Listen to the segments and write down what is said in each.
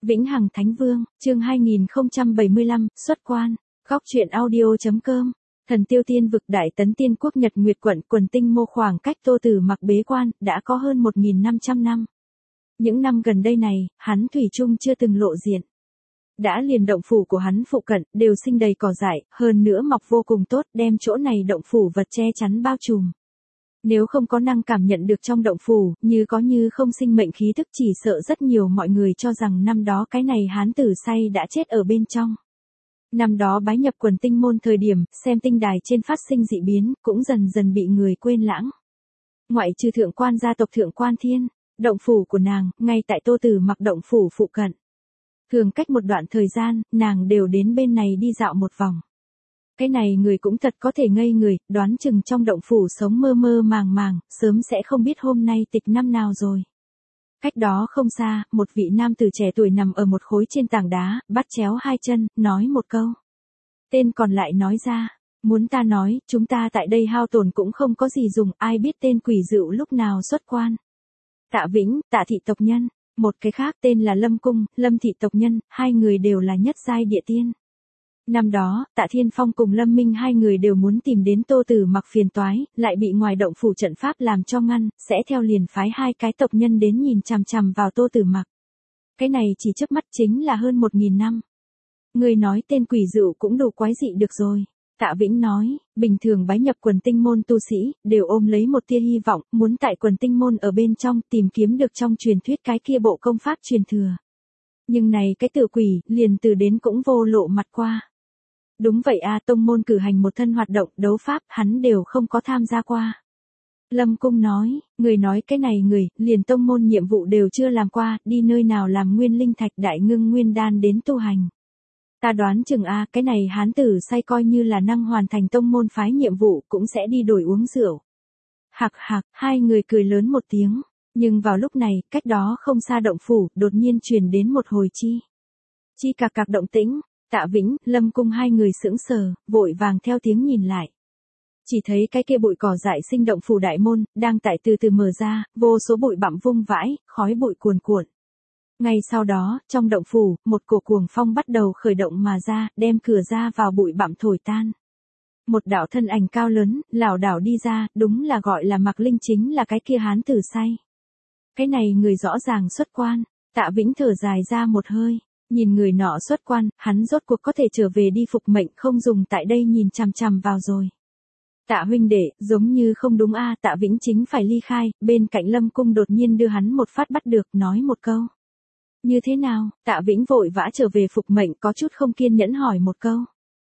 Vĩnh Hằng Thánh Vương, chương 2075, xuất quan. Góc truyện audio.com. Thần Tiêu Tiên vực Đại Tấn Tiên quốc Nhật Nguyệt quận Quần Tinh Mô khoảng cách Tô Tử Mặc bế quan đã có hơn 1.500 năm. Những năm gần đây này, hắn thủy chung chưa từng lộ diện. Đã liền động phủ của hắn phụ cận đều sinh đầy cỏ dại, hơn nữa mọc vô cùng tốt, đem chỗ này động phủ vật che chắn bao trùm. Nếu không có năng cảm nhận được trong động phủ, như có như không sinh mệnh khí tức, chỉ sợ rất nhiều mọi người cho rằng năm đó cái này hán tử say đã chết ở bên trong. Năm đó bái nhập Quần Tinh môn thời điểm, xem tinh đài trên phát sinh dị biến, cũng dần dần bị người quên lãng. Ngoại trừ thượng quan gia tộc Thượng Quan Thiên, động phủ của nàng, ngay tại Tô Tử Mặc động phủ phụ cận. Thường cách một đoạn thời gian, nàng đều đến bên này đi dạo một vòng. Cái này người cũng thật có thể ngây người, đoán chừng trong động phủ sống mơ mơ màng màng, sớm sẽ không biết hôm nay tịch năm nào rồi. Cách đó không xa, một vị nam tử trẻ tuổi nằm ở một khối trên tảng đá, bắt chéo hai chân, nói một câu. Tên còn lại nói ra, muốn ta nói, chúng ta tại đây hao tổn cũng không có gì dùng, ai biết tên quỷ dữ lúc nào xuất quan. Tạ Vĩnh, Tạ thị tộc nhân, một cái khác tên là Lâm Cung, Lâm thị tộc nhân, hai người đều là nhất giai địa tiên. Năm đó, Tạ Thiên Phong cùng Lâm Minh hai người đều muốn tìm đến Tô Tử Mặc phiền toái, lại bị ngoài động phủ trận pháp làm cho ngăn, sẽ theo liền phái hai cái tộc nhân đến nhìn chằm chằm vào Tô Tử Mặc. Cái này chỉ chớp mắt chính là hơn 1.000 năm. Người nói tên quỷ dữ cũng đủ quái dị được rồi. Tạ Vĩnh nói, bình thường bái nhập Quần Tinh môn tu sĩ, đều ôm lấy một tia hy vọng, muốn tại Quần Tinh môn ở bên trong tìm kiếm được trong truyền thuyết cái kia bộ công pháp truyền thừa. Nhưng này cái tiểu quỷ, liền từ đến cũng vô lộ mặt qua. Đúng vậy a, tông môn cử hành một thân hoạt động đấu pháp, hắn đều không có tham gia qua. Lâm Cung nói, người nói cái này người, liền tông môn nhiệm vụ đều chưa làm qua, đi nơi nào làm nguyên linh thạch đại ngưng nguyên đan đến tu hành. Ta đoán chừng a, cái này hán tử say coi như là năng hoàn thành tông môn phái nhiệm vụ, cũng sẽ đi đổi uống rượu. Hạc hạc, hai người cười lớn một tiếng, nhưng vào lúc này, cách đó không xa động phủ, đột nhiên truyền đến một hồi chi cạc cạc động tĩnh. Tạ Vĩnh, Lâm Cung hai người sững sờ, vội vàng theo tiếng nhìn lại. Chỉ thấy cái kia bụi cỏ dại sinh động phủ đại môn, đang tại từ từ mở ra, vô số bụi bặm vung vãi, khói bụi cuồn cuộn. Ngay sau đó, trong động phủ, một cổ cuồng phong bắt đầu khởi động mà ra, đem cửa ra vào bụi bặm thổi tan. Một đạo thân ảnh cao lớn, lảo đảo đi ra, đúng là gọi là Mạc Linh, chính là cái kia hán tử say. Cái này người rõ ràng xuất quan. Tạ Vĩnh thở dài ra một hơi. Nhìn người nọ xuất quan, hắn rốt cuộc có thể trở về đi phục mệnh, không dùng tại đây nhìn chằm chằm vào rồi. Tạ huynh đệ, giống như không đúng a. Tạ Vĩnh chính phải ly khai, bên cạnh Lâm Cung đột nhiên đưa hắn một phát bắt được, nói một câu. Như thế nào? Tạ Vĩnh vội vã trở về phục mệnh, có chút không kiên nhẫn hỏi một câu.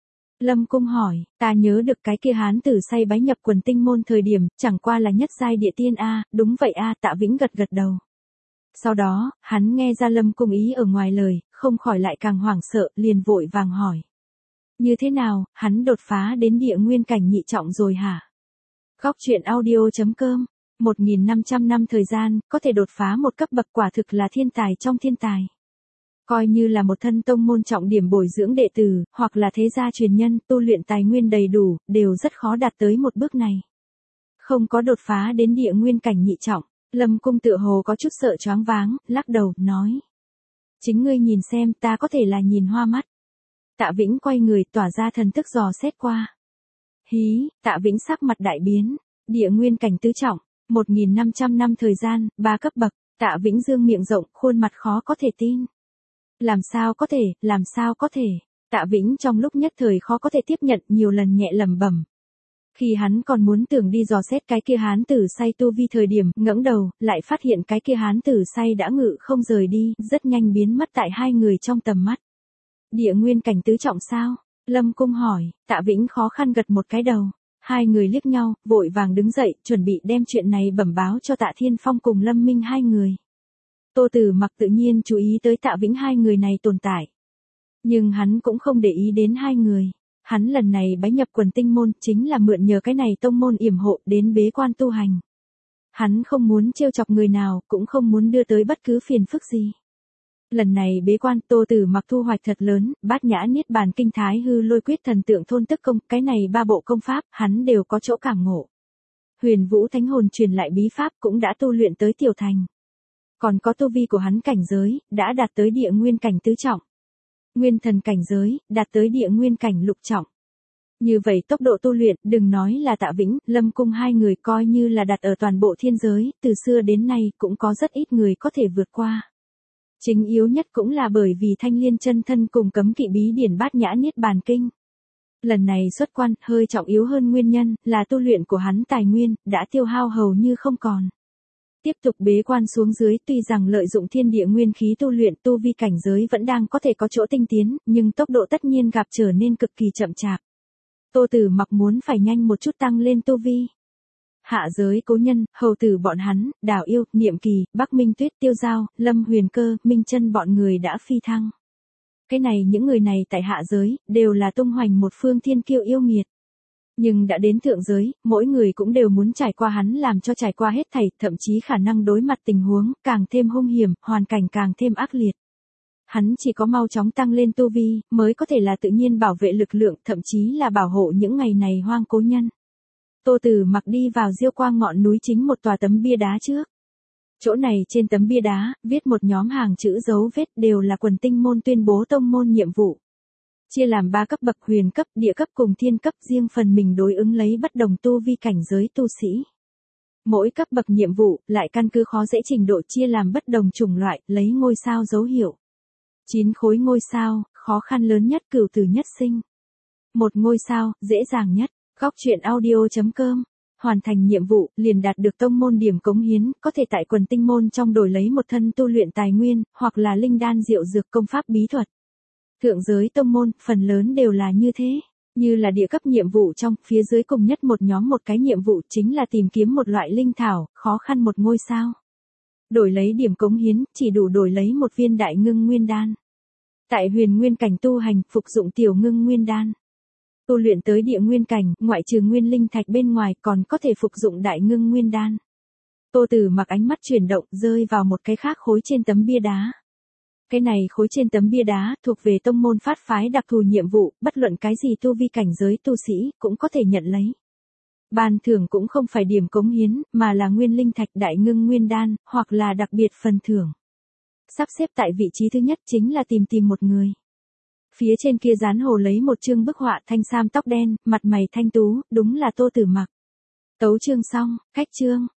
Lâm Cung hỏi, ta nhớ được cái kia hán tử say bái nhập Quần Tinh môn thời điểm, chẳng qua là nhất giai địa tiên a. Đúng vậy a. Tạ Vĩnh gật gật đầu. Sau đó, hắn nghe ra Lâm Cung ý ở ngoài lời, không khỏi lại càng hoảng sợ, liền vội vàng hỏi. Như thế nào, hắn đột phá đến địa nguyên cảnh nhị trọng rồi hả? Góc truyện audio.com. 1.500 năm thời gian, có thể đột phá một cấp bậc, quả thực là thiên tài trong thiên tài. Coi như là một thân tông môn trọng điểm bồi dưỡng đệ tử, hoặc là thế gia truyền nhân, tu luyện tài nguyên đầy đủ, đều rất khó đạt tới một bước này. Không có đột phá đến địa nguyên cảnh nhị trọng. Lâm Cung tựa hồ có chút sợ choáng váng, lắc đầu, nói. Chính ngươi nhìn xem, ta có thể là nhìn hoa mắt. Tạ Vĩnh quay người, tỏa ra thần thức dò xét qua. Hí, Tạ Vĩnh sắc mặt đại biến, địa nguyên cảnh tứ trọng, 1.500 năm thời gian, 3 cấp bậc. Tạ Vĩnh dương miệng rộng, khuôn mặt khó có thể tin. Làm sao có thể. Tạ Vĩnh trong lúc nhất thời khó có thể tiếp nhận, nhiều lần nhẹ lẩm bẩm. Khi hắn còn muốn tưởng đi dò xét cái kia hán tử say tu vi thời điểm, ngẩng đầu, lại phát hiện cái kia hán tử say đã ngự không rời đi, rất nhanh biến mất tại hai người trong tầm mắt. Địa nguyên cảnh tứ trọng sao? Lâm Cung hỏi. Tạ Vĩnh khó khăn gật một cái đầu. Hai người liếc nhau, vội vàng đứng dậy, chuẩn bị đem chuyện này bẩm báo cho Tạ Thiên Phong cùng Lâm Minh hai người. Tô Tử Mặc tự nhiên chú ý tới Tạ Vĩnh hai người này tồn tại. Nhưng hắn cũng không để ý đến hai người. Hắn lần này bái nhập Quần Tinh môn chính là mượn nhờ cái này tông môn yểm hộ đến bế quan tu hành. Hắn không muốn trêu chọc người nào, cũng không muốn đưa tới bất cứ phiền phức gì. Lần này bế quan, Tô Tử Mặc thu hoạch thật lớn, Bát Nhã Niết Bàn Kinh Thái Hư Lôi Quyết Thần Tượng Thôn Tức Công, cái này 3 bộ công pháp, hắn đều có chỗ cảm ngộ. Huyền Vũ Thánh Hồn truyền lại bí pháp cũng đã tu luyện tới tiểu thành. Còn có tu vi của hắn cảnh giới, đã đạt tới địa nguyên cảnh tứ trọng. Nguyên thần cảnh giới, đạt tới địa nguyên cảnh lục trọng. Như vậy tốc độ tu luyện, đừng nói là Tạ Vĩnh, Lâm Cung hai người coi như là đặt ở toàn bộ thiên giới, từ xưa đến nay cũng có rất ít người có thể vượt qua. Chính yếu nhất cũng là bởi vì Thanh Liên chân thân cùng cấm kỵ bí điển Bát Nhã Niết Bàn Kinh. Lần này xuất quan, hơi trọng yếu hơn nguyên nhân, là tu luyện của hắn tài nguyên, đã tiêu hao hầu như không còn. Tiếp tục bế quan xuống dưới, tuy rằng lợi dụng thiên địa nguyên khí tu luyện, tu vi cảnh giới vẫn đang có thể có chỗ tinh tiến, nhưng tốc độ tất nhiên gặp trở nên cực kỳ chậm chạp. Tô Tử Mặc muốn phải nhanh một chút tăng lên tu vi. Hạ giới Cố Nhân, hầu tử bọn hắn, Đào Yêu, Niệm Kỳ, Bắc Minh Tuyết, Tiêu Giao, Lâm Huyền Cơ, Minh Chân bọn người đã phi thăng. Cái này những người này tại hạ giới, đều là tung hoành một phương thiên kiêu yêu nghiệt. Nhưng đã đến thượng giới, mỗi người cũng đều muốn trải qua hắn làm cho trải qua hết thảy, thậm chí khả năng đối mặt tình huống, càng thêm hung hiểm, hoàn cảnh càng thêm ác liệt. Hắn chỉ có mau chóng tăng lên tu vi, mới có thể là tự nhiên bảo vệ lực lượng, thậm chí là bảo hộ những ngày này hoang cố nhân. Tô Tử Mặc đi vào Diêu Quang ngọn núi chính một tòa tấm bia đá trước. Chỗ này trên tấm bia đá, viết một nhóm hàng chữ dấu vết đều là Quần Tinh môn tuyên bố tông môn nhiệm vụ. Chia làm 3 cấp bậc: huyền cấp, địa cấp cùng thiên cấp, riêng phần mình đối ứng lấy bất đồng tu vi cảnh giới tu sĩ. Mỗi cấp bậc nhiệm vụ lại căn cứ khó dễ trình độ chia làm bất đồng chủng loại, lấy ngôi sao dấu hiệu. 9 khối ngôi sao, khó khăn lớn nhất cửu tử nhất sinh. 1 ngôi sao, dễ dàng nhất. Góc truyện audio.com. Hoàn thành nhiệm vụ, liền đạt được tông môn điểm cống hiến, có thể tại Quần Tinh môn trong đổi lấy một thân tu luyện tài nguyên, hoặc là linh đan diệu dược công pháp bí thuật. Thượng giới tông môn, phần lớn đều là như thế. Như là địa cấp nhiệm vụ trong, phía dưới cùng nhất một nhóm một cái nhiệm vụ chính là tìm kiếm một loại linh thảo, khó khăn 1 ngôi sao. Đổi lấy điểm cống hiến, chỉ đủ đổi lấy một viên đại ngưng nguyên đan. Tại huyền nguyên cảnh tu hành, phục dụng tiểu ngưng nguyên đan. Tu luyện tới địa nguyên cảnh, ngoại trừ nguyên linh thạch bên ngoài còn có thể phục dụng đại ngưng nguyên đan. Tô Tử Mặc ánh mắt chuyển động, rơi vào một cái khác khối trên tấm bia đá. Cái này khối trên tấm bia đá thuộc về tông môn phát phái đặc thù nhiệm vụ, bất luận cái gì tu vi cảnh giới tu sĩ cũng có thể nhận lấy. Ban thưởng cũng không phải điểm cống hiến, mà là nguyên linh thạch, đại ngưng nguyên đan, hoặc là đặc biệt phần thưởng. Sắp xếp tại vị trí thứ nhất chính là tìm một người. Phía trên kia dán hồ lấy một chương bức họa thanh sam tóc đen, mặt mày thanh tú, đúng là Tô Tử Mặc. Tấu chương xong, cách chương.